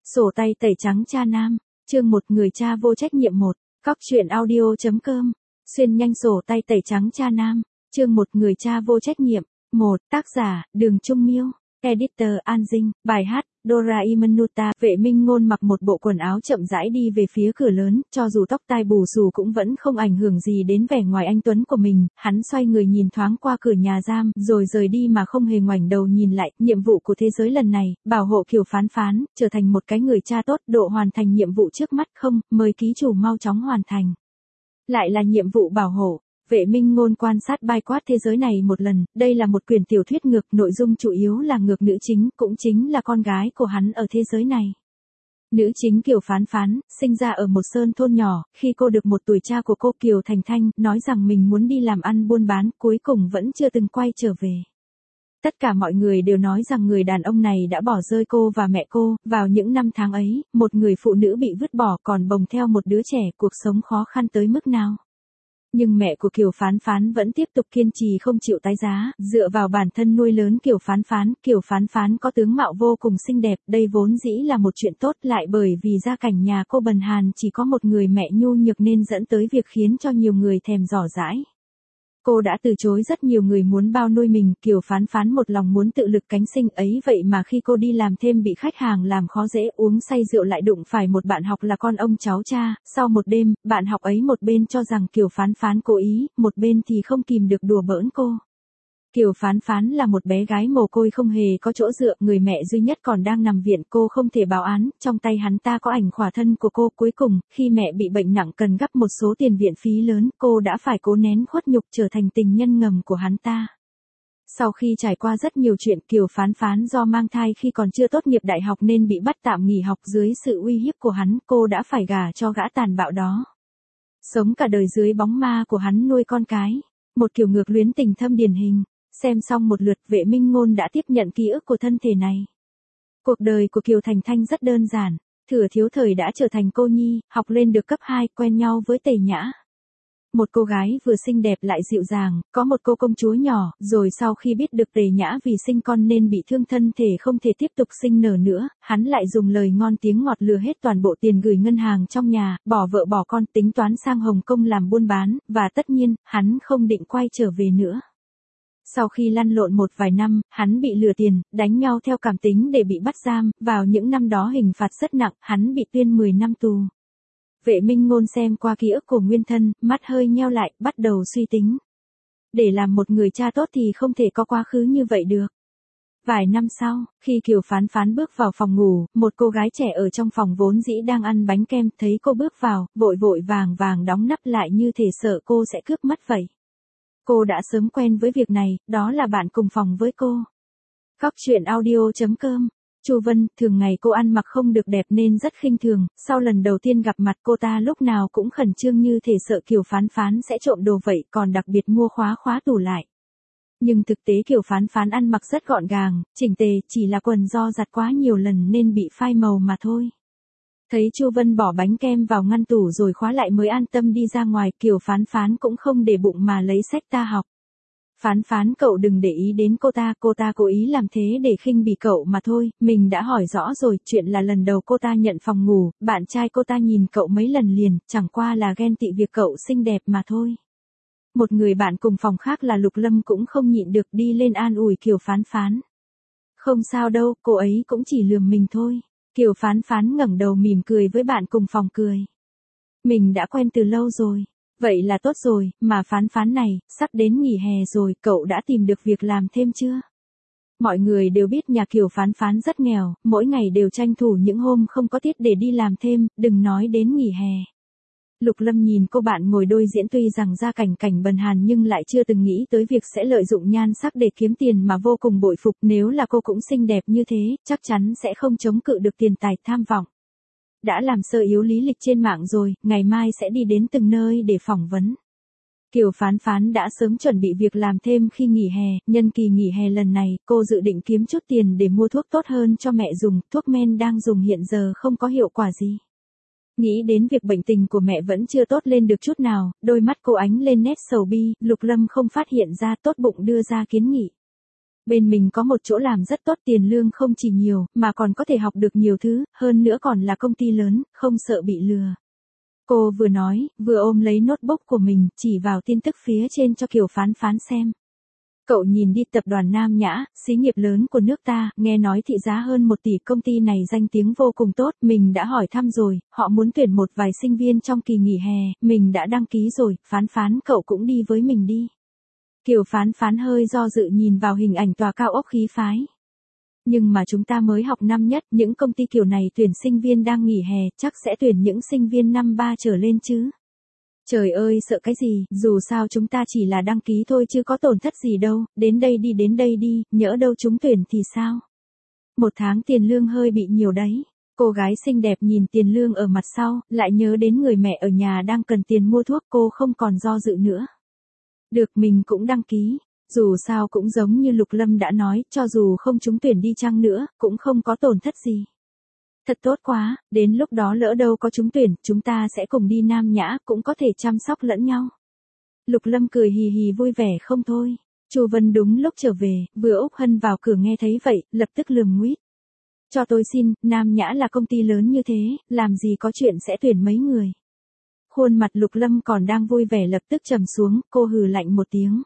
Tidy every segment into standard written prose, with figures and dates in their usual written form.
Sổ tay tẩy trắng cha nam, chương 1 người cha vô trách nhiệm 1, Cóc truyện audio.com, xuyên nhanh sổ tay tẩy trắng cha nam, chương 1 người cha vô trách nhiệm, 1, tác giả, Đường Trung Miêu, editor An Dinh, bài hát, Doraemanuta, Vệ Minh Ngôn mặc một bộ quần áo chậm rãi đi về phía cửa lớn, cho dù tóc tai bù xù cũng vẫn không ảnh hưởng gì đến vẻ ngoài anh tuấn của mình, hắn xoay người nhìn thoáng qua cửa nhà giam, rồi rời đi mà không hề ngoảnh đầu nhìn lại, nhiệm vụ của thế giới lần này, bảo hộ Kiều Phán Phán, trở thành một cái người cha tốt, độ hoàn thành nhiệm vụ trước mắt không, mời ký chủ mau chóng hoàn thành. Lại là nhiệm vụ bảo hộ. Vệ Minh Ngôn quan sát bao quát thế giới này một lần, đây là một quyển tiểu thuyết ngược, nội dung chủ yếu là ngược nữ chính, cũng chính là con gái của hắn ở thế giới này. Nữ chính Kiều Phán Phán, sinh ra ở một sơn thôn nhỏ, khi cô được một tuổi cha của cô Kiều Thành Thanh, nói rằng mình muốn đi làm ăn buôn bán, cuối cùng vẫn chưa từng quay trở về. Tất cả mọi người đều nói rằng người đàn ông này đã bỏ rơi cô và mẹ cô, vào những năm tháng ấy, một người phụ nữ bị vứt bỏ còn bồng theo một đứa trẻ, cuộc sống khó khăn tới mức nào. Nhưng mẹ của Kiều Phán Phán vẫn tiếp tục kiên trì không chịu tái giá, dựa vào bản thân nuôi lớn Kiều Phán Phán có tướng mạo vô cùng xinh đẹp, đây vốn dĩ là một chuyện tốt, lại bởi vì gia cảnh nhà cô bần hàn chỉ có một người mẹ nhu nhược nên dẫn tới việc khiến cho nhiều người thèm dò dãi. Cô đã từ chối rất nhiều người muốn bao nuôi mình, Kiều Phán Phán một lòng muốn tự lực cánh sinh ấy, vậy mà khi cô đi làm thêm bị khách hàng làm khó dễ, uống say rượu lại đụng phải một bạn học là con ông cháu cha, sau một đêm, bạn học ấy một bên cho rằng Kiều Phán Phán cố ý, một bên thì không kìm được đùa bỡn cô. Kiều Phán Phán là một bé gái mồ côi không hề có chỗ dựa, người mẹ duy nhất còn đang nằm viện, cô không thể báo án, trong tay hắn ta có ảnh khỏa thân của cô, cuối cùng, khi mẹ bị bệnh nặng cần gấp một số tiền viện phí lớn, cô đã phải cố nén khuất nhục trở thành tình nhân ngầm của hắn ta. Sau khi trải qua rất nhiều chuyện, Kiều Phán Phán do mang thai khi còn chưa tốt nghiệp đại học nên bị bắt tạm nghỉ học, dưới sự uy hiếp của hắn, cô đã phải gả cho gã tàn bạo đó. Sống cả đời dưới bóng ma của hắn nuôi con cái, một kiểu ngược luyến tình thâm điển hình. Xem xong một lượt, Vệ Minh Ngôn đã tiếp nhận ký ức của thân thể này. Cuộc đời của Kiều Thành Thanh rất đơn giản, thừa thiếu thời đã trở thành cô nhi, học lên được cấp 2, quen nhau với Tề Nhã. Một cô gái vừa xinh đẹp lại dịu dàng, có một cô công chúa nhỏ, rồi sau khi biết được Tề Nhã vì sinh con nên bị thương thân thể không thể tiếp tục sinh nở nữa, hắn lại dùng lời ngon tiếng ngọt lừa hết toàn bộ tiền gửi ngân hàng trong nhà, bỏ vợ bỏ con, tính toán sang Hồng Kông làm buôn bán, và tất nhiên, hắn không định quay trở về nữa. Sau khi lăn lộn một vài năm, hắn bị lừa tiền, đánh nhau theo cảm tính để bị bắt giam, vào những năm đó hình phạt rất nặng, hắn bị tuyên 10 năm tù. Vệ Minh Ngôn xem qua ký ức của nguyên thân, mắt hơi nheo lại, bắt đầu suy tính. Để làm một người cha tốt thì không thể có quá khứ như vậy được. Vài năm sau, khi Kiều Phán Phán bước vào phòng ngủ, một cô gái trẻ ở trong phòng vốn dĩ đang ăn bánh kem, thấy cô bước vào, vội vàng đóng nắp lại như thể sợ cô sẽ cướp mất vậy. Cô đã sớm quen với việc này, đó là bạn cùng phòng với cô. Cóc truyện audio.com, Chu Vân, thường ngày cô ăn mặc không được đẹp nên rất khinh thường, sau lần đầu tiên gặp mặt cô ta lúc nào cũng khẩn trương như thể sợ Kiều Phán Phán sẽ trộm đồ vậy, còn đặc biệt mua khóa tủ lại. Nhưng thực tế Kiều Phán Phán ăn mặc rất gọn gàng, chỉnh tề, chỉ là quần do giặt quá nhiều lần nên bị phai màu mà thôi. Thấy Chu Vân bỏ bánh kem vào ngăn tủ rồi khóa lại mới an tâm đi ra ngoài, Kiều Phán Phán cũng không để bụng mà lấy sách ta học. Phán Phán, cậu đừng để ý đến cô ta cố ý làm thế để khinh bỉ cậu mà thôi, mình đã hỏi rõ rồi, chuyện là lần đầu cô ta nhận phòng ngủ, bạn trai cô ta nhìn cậu mấy lần liền, chẳng qua là ghen tị việc cậu xinh đẹp mà thôi. Một người bạn cùng phòng khác là Lục Lâm cũng không nhịn được đi lên an ủi Kiều Phán Phán. Không sao đâu, cô ấy cũng chỉ lườm mình thôi. Kiều Phán Phán ngẩng đầu mỉm cười với bạn cùng phòng cười. Mình đã quen từ lâu rồi. Vậy là tốt rồi, mà Phán Phán này, sắp đến nghỉ hè rồi, cậu đã tìm được việc làm thêm chưa? Mọi người đều biết nhà Kiều Phán Phán rất nghèo, mỗi ngày đều tranh thủ những hôm không có tiết để đi làm thêm, đừng nói đến nghỉ hè. Lục Lâm nhìn cô bạn ngồi đối diện, tuy rằng gia cảnh bần hàn nhưng lại chưa từng nghĩ tới việc sẽ lợi dụng nhan sắc để kiếm tiền mà vô cùng bội phục, nếu là cô cũng xinh đẹp như thế, chắc chắn sẽ không chống cự được tiền tài tham vọng. Đã làm sơ yếu lý lịch trên mạng rồi, ngày mai sẽ đi đến từng nơi để phỏng vấn. Kiều Phán Phán đã sớm chuẩn bị việc làm thêm khi nghỉ hè, nhân kỳ nghỉ hè lần này, cô dự định kiếm chút tiền để mua thuốc tốt hơn cho mẹ dùng, thuốc men đang dùng hiện giờ không có hiệu quả gì. Nghĩ đến việc bệnh tình của mẹ vẫn chưa tốt lên được chút nào, đôi mắt cô ánh lên nét sầu bi, Lục Lâm không phát hiện ra, tốt bụng đưa ra kiến nghị. Bên mình có một chỗ làm rất tốt, tiền lương không chỉ nhiều, mà còn có thể học được nhiều thứ, hơn nữa còn là công ty lớn, không sợ bị lừa. Cô vừa nói, vừa ôm lấy notebook của mình, chỉ vào tin tức phía trên cho Kiều Phán Phán xem. Cậu nhìn đi, tập đoàn Nam Nhã, xí nghiệp lớn của nước ta, nghe nói thị giá hơn 1 tỷ, công ty này danh tiếng vô cùng tốt, mình đã hỏi thăm rồi, họ muốn tuyển một vài sinh viên trong kỳ nghỉ hè, mình đã đăng ký rồi, Phán Phán cậu cũng đi với mình đi. Kiều Phán Phán hơi do dự nhìn vào hình ảnh tòa cao ốc khí phái. Nhưng mà chúng ta mới học năm nhất, những công ty kiểu này tuyển sinh viên đang nghỉ hè, chắc sẽ tuyển những sinh viên năm 3 trở lên chứ. Trời ơi, sợ cái gì, dù sao chúng ta chỉ là đăng ký thôi chứ có tổn thất gì đâu, đến đây đi, nhỡ đâu chúng tuyển thì sao? 1 tháng tiền lương hơi bị nhiều đấy. Cô gái xinh đẹp nhìn tiền lương ở mặt sau, lại nhớ đến người mẹ ở nhà đang cần tiền mua thuốc, cô không còn do dự nữa. Được, mình cũng đăng ký. Dù sao cũng giống như Lục Lâm đã nói, cho dù không trúng tuyển đi chăng nữa, cũng không có tổn thất gì. Thật tốt quá, đến lúc đó lỡ đâu có trúng tuyển, chúng ta sẽ cùng đi Nam Nhã, cũng có thể chăm sóc lẫn nhau. Lục Lâm cười hì hì vui vẻ không thôi. Chu Vân đúng lúc trở về, vừa Úc Hân vào cửa nghe thấy vậy, lập tức lườm nguýt. Cho tôi xin, Nam Nhã là công ty lớn như thế, làm gì có chuyện sẽ tuyển mấy người. Khuôn mặt Lục Lâm còn đang vui vẻ lập tức trầm xuống, cô hừ lạnh một tiếng.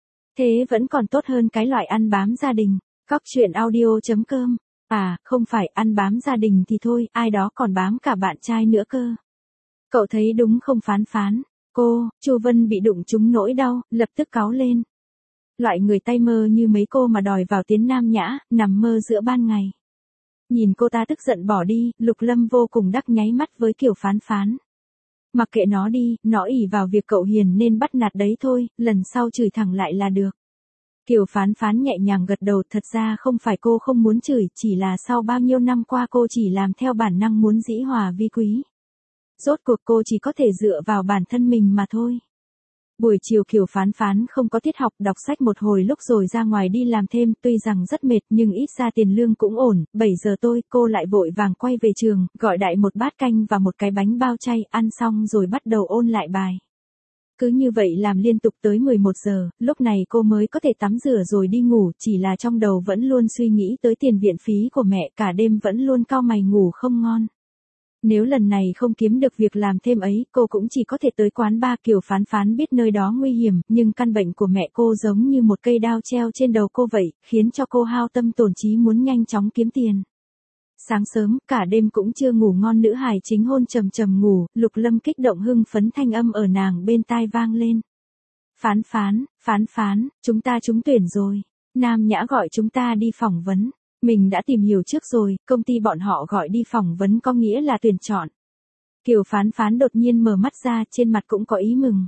Thế vẫn còn tốt hơn cái loại ăn bám gia đình. Cóc truyện audio.com. À, không phải ăn bám gia đình thì thôi, ai đó còn bám cả bạn trai nữa cơ. Cậu thấy đúng không Phán Phán? Chu Vân bị đụng trúng nỗi đau, lập tức cáu lên. Loại người tay mơ như mấy cô mà đòi vào tiến Nam Nhã, nằm mơ giữa ban ngày. Nhìn cô ta tức giận bỏ đi, Lục Lâm vô cùng đắc nháy mắt với Kiều Phán Phán. Mặc kệ nó đi, nó ỷ vào việc cậu hiền nên bắt nạt đấy thôi, lần sau chửi thẳng lại là được. Kiều Phán Phán nhẹ nhàng gật đầu, thật ra không phải cô không muốn chửi, chỉ là sau bao nhiêu năm qua cô chỉ làm theo bản năng muốn dĩ hòa vi quý. Rốt cuộc cô chỉ có thể dựa vào bản thân mình mà thôi. Buổi chiều Kiều Phán Phán không có tiết học, đọc sách một hồi lúc rồi ra ngoài đi làm thêm, tuy rằng rất mệt nhưng ít ra tiền lương cũng ổn. 7 giờ tôi, cô lại vội vàng quay về trường, gọi đại một bát canh và một cái bánh bao chay, ăn xong rồi bắt đầu ôn lại bài. Cứ như vậy làm liên tục tới 11 giờ, lúc này cô mới có thể tắm rửa rồi đi ngủ, chỉ là trong đầu vẫn luôn suy nghĩ tới tiền viện phí của mẹ, cả đêm vẫn luôn cau mày ngủ không ngon. Nếu lần này không kiếm được việc làm thêm ấy, cô cũng chỉ có thể tới quán bar. Kiều Phán Phán biết nơi đó nguy hiểm, nhưng căn bệnh của mẹ cô giống như một cây đao treo trên đầu cô vậy, khiến cho cô hao tâm tổn trí muốn nhanh chóng kiếm tiền. Sáng sớm, cả đêm cũng chưa ngủ ngon, nữ hài chính hôn trầm trầm ngủ, Lục Lâm kích động hưng phấn, thanh âm ở nàng bên tai vang lên. Phán Phán, chúng ta trúng tuyển rồi. Nam Nhã gọi chúng ta đi phỏng vấn. Mình đã tìm hiểu trước rồi, công ty bọn họ gọi đi phỏng vấn có nghĩa là tuyển chọn. Kiều Phán Phán đột nhiên mở mắt ra, trên mặt cũng có ý mừng.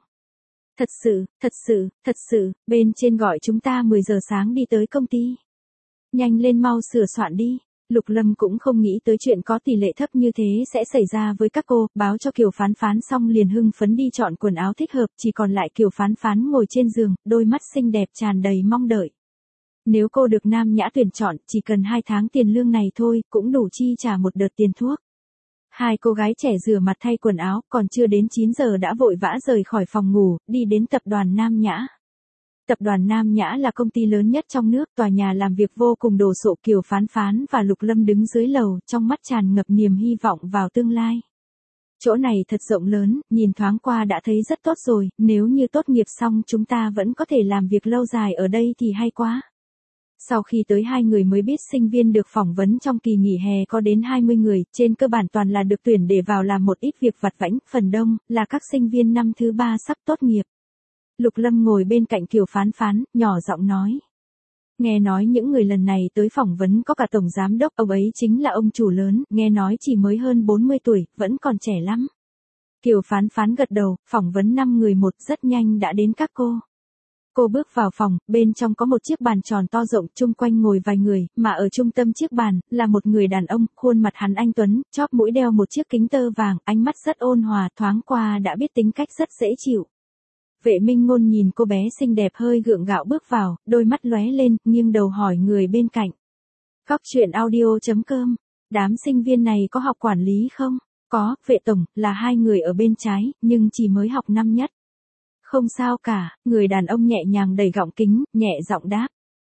Thật sự, bên trên gọi chúng ta 10 giờ sáng đi tới công ty. Nhanh lên mau sửa soạn đi. Lục Lâm cũng không nghĩ tới chuyện có tỷ lệ thấp như thế sẽ xảy ra với các cô, báo cho Kiều Phán Phán xong liền hưng phấn đi chọn quần áo thích hợp, chỉ còn lại Kiều Phán Phán ngồi trên giường, đôi mắt xinh đẹp tràn đầy mong đợi. Nếu cô được Nam Nhã tuyển chọn, chỉ cần 2 tháng tiền lương này thôi, cũng đủ chi trả một đợt tiền thuốc. Hai cô gái trẻ rửa mặt thay quần áo, còn chưa đến 9 giờ đã vội vã rời khỏi phòng ngủ, đi đến tập đoàn Nam Nhã. Tập đoàn Nam Nhã là công ty lớn nhất trong nước, tòa nhà làm việc vô cùng đồ sộ. Kiều Phán Phán và Lục Lâm đứng dưới lầu, trong mắt tràn ngập niềm hy vọng vào tương lai. Chỗ này thật rộng lớn, nhìn thoáng qua đã thấy rất tốt rồi, nếu như tốt nghiệp xong chúng ta vẫn có thể làm việc lâu dài ở đây thì hay quá. Sau khi tới 2 người mới biết sinh viên được phỏng vấn trong kỳ nghỉ hè có đến 20 người, trên cơ bản toàn là được tuyển để vào làm một ít việc vặt vãnh, phần đông là các sinh viên năm thứ 3 sắp tốt nghiệp. Lục Lâm ngồi bên cạnh Kiều Phán Phán, nhỏ giọng nói. Nghe nói những người lần này tới phỏng vấn có cả tổng giám đốc, ông ấy chính là ông chủ lớn, nghe nói chỉ mới hơn 40 tuổi, vẫn còn trẻ lắm. Kiều Phán Phán gật đầu, phỏng vấn 5 người một, rất nhanh đã đến các cô. Cô bước vào phòng, bên trong có một chiếc bàn tròn to rộng, chung quanh ngồi vài người, mà ở trung tâm chiếc bàn, là một người đàn ông, khuôn mặt hắn anh tuấn, chóp mũi đeo một chiếc kính tơ vàng, ánh mắt rất ôn hòa, thoáng qua đã biết tính cách rất dễ chịu. Vệ Minh Ngôn nhìn cô bé xinh đẹp hơi gượng gạo bước vào, đôi mắt lóe lên, nghiêng đầu hỏi người bên cạnh. Cóc truyện audio.com, đám sinh viên này có học quản lý không? Có, vệ tổng, là 2 người ở bên trái, nhưng chỉ mới học năm nhất. Không sao cả, người đàn ông nhẹ nhàng đẩy gọng kính, nhẹ giọng đáp.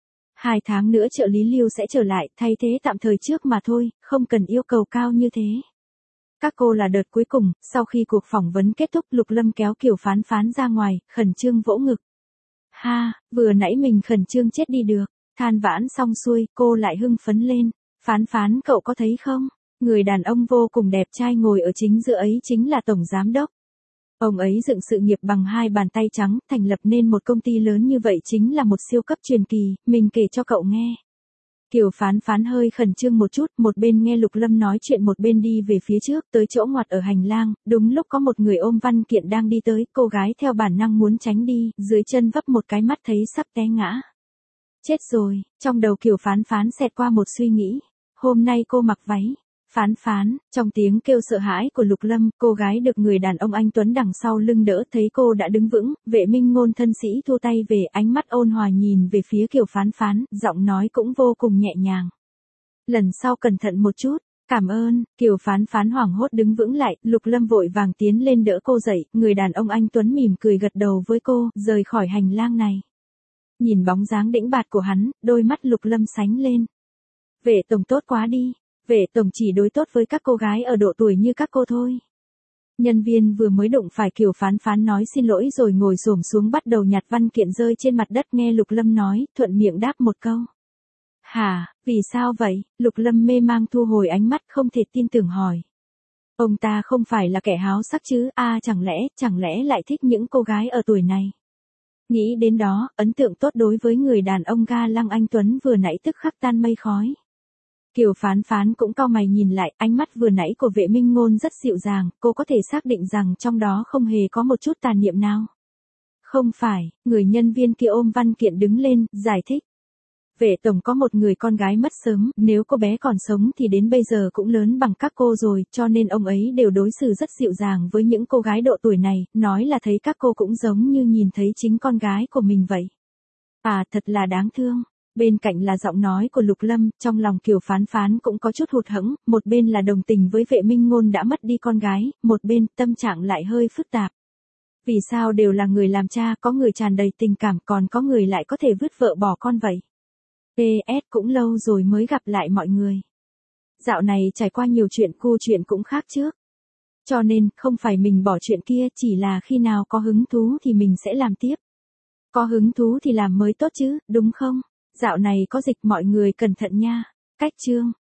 2 tháng nữa trợ lý Lưu sẽ trở lại, thay thế tạm thời trước mà thôi, không cần yêu cầu cao như thế. Các cô là đợt cuối cùng, sau khi cuộc phỏng vấn kết thúc Lục Lâm kéo Kiều Phán Phán ra ngoài, khẩn trương vỗ ngực. Ha, vừa nãy mình khẩn trương chết đi được, than vãn xong xuôi, cô lại hưng phấn lên. Phán Phán cậu có thấy không? Người đàn ông vô cùng đẹp trai ngồi ở chính giữa ấy chính là Tổng Giám Đốc. Ông ấy dựng sự nghiệp bằng 2 bàn tay trắng, thành lập nên một công ty lớn như vậy chính là một siêu cấp truyền kỳ, mình kể cho cậu nghe. Kiều Phán Phán hơi khẩn trương một chút, một bên nghe Lục Lâm nói chuyện một bên đi về phía trước, tới chỗ ngoặt ở hành lang, đúng lúc có một người ôm văn kiện đang đi tới, cô gái theo bản năng muốn tránh đi, dưới chân vấp một cái mắt thấy sắp té ngã. Chết rồi, trong đầu Kiều Phán Phán xẹt qua một suy nghĩ, hôm nay cô mặc váy. Phán Phán, trong tiếng kêu sợ hãi của Lục Lâm, cô gái được người đàn ông anh Tuấn đằng sau lưng đỡ thấy cô đã đứng vững, Vệ Minh Ngôn thân sĩ thu tay về, ánh mắt ôn hòa nhìn về phía Kiều Phán Phán, giọng nói cũng vô cùng nhẹ nhàng. Lần sau cẩn thận một chút, cảm ơn. Kiều Phán Phán hoảng hốt đứng vững lại, Lục Lâm vội vàng tiến lên đỡ cô dậy, người đàn ông anh Tuấn mỉm cười gật đầu với cô, rời khỏi hành lang này. Nhìn bóng dáng đĩnh bạt của hắn, đôi mắt Lục Lâm sánh lên. Vệ tổng tốt quá đi. Vệ tổng chỉ đối tốt với các cô gái ở độ tuổi như các cô thôi. Nhân viên vừa mới đụng phải Kiều Phán Phán nói xin lỗi rồi ngồi xổm xuống bắt đầu nhặt văn kiện rơi trên mặt đất, nghe Lục Lâm nói, thuận miệng đáp một câu. Hả, vì sao vậy? Lục Lâm mê mang thu hồi ánh mắt không thể tin tưởng hỏi. Ông ta không phải là kẻ háo sắc chứ, chẳng lẽ lại thích những cô gái ở tuổi này. Nghĩ đến đó, ấn tượng tốt đối với người đàn ông ga lăng anh Tuấn vừa nãy tức khắc tan mây khói. Kiều Phán Phán cũng cau mày nhìn lại, ánh mắt vừa nãy của Vệ Minh Ngôn rất dịu dàng, cô có thể xác định rằng trong đó không hề có một chút tà niệm nào. Không phải, người nhân viên kia ôm văn kiện đứng lên, giải thích. Vệ tổng có một người con gái mất sớm, nếu cô bé còn sống thì đến bây giờ cũng lớn bằng các cô rồi, cho nên ông ấy đều đối xử rất dịu dàng với những cô gái độ tuổi này, nói là thấy các cô cũng giống như nhìn thấy chính con gái của mình vậy. À, thật là đáng thương. Bên cạnh là giọng nói của Lục Lâm, trong lòng Kiều Phán Phán cũng có chút hụt hẫng, một bên là đồng tình với Vệ Minh Ngôn đã mất đi con gái, một bên tâm trạng lại hơi phức tạp. Vì sao đều là người làm cha, có người tràn đầy tình cảm, còn có người lại có thể vứt vợ bỏ con vậy? PS cũng lâu rồi mới gặp lại mọi người. Dạo này trải qua nhiều chuyện, câu chuyện cũng khác trước. Cho nên, không phải mình bỏ chuyện kia, chỉ là khi nào có hứng thú thì mình sẽ làm tiếp. Có hứng thú thì làm mới tốt chứ, đúng không? Dạo này có dịch, mọi người cẩn thận nha. Cách chương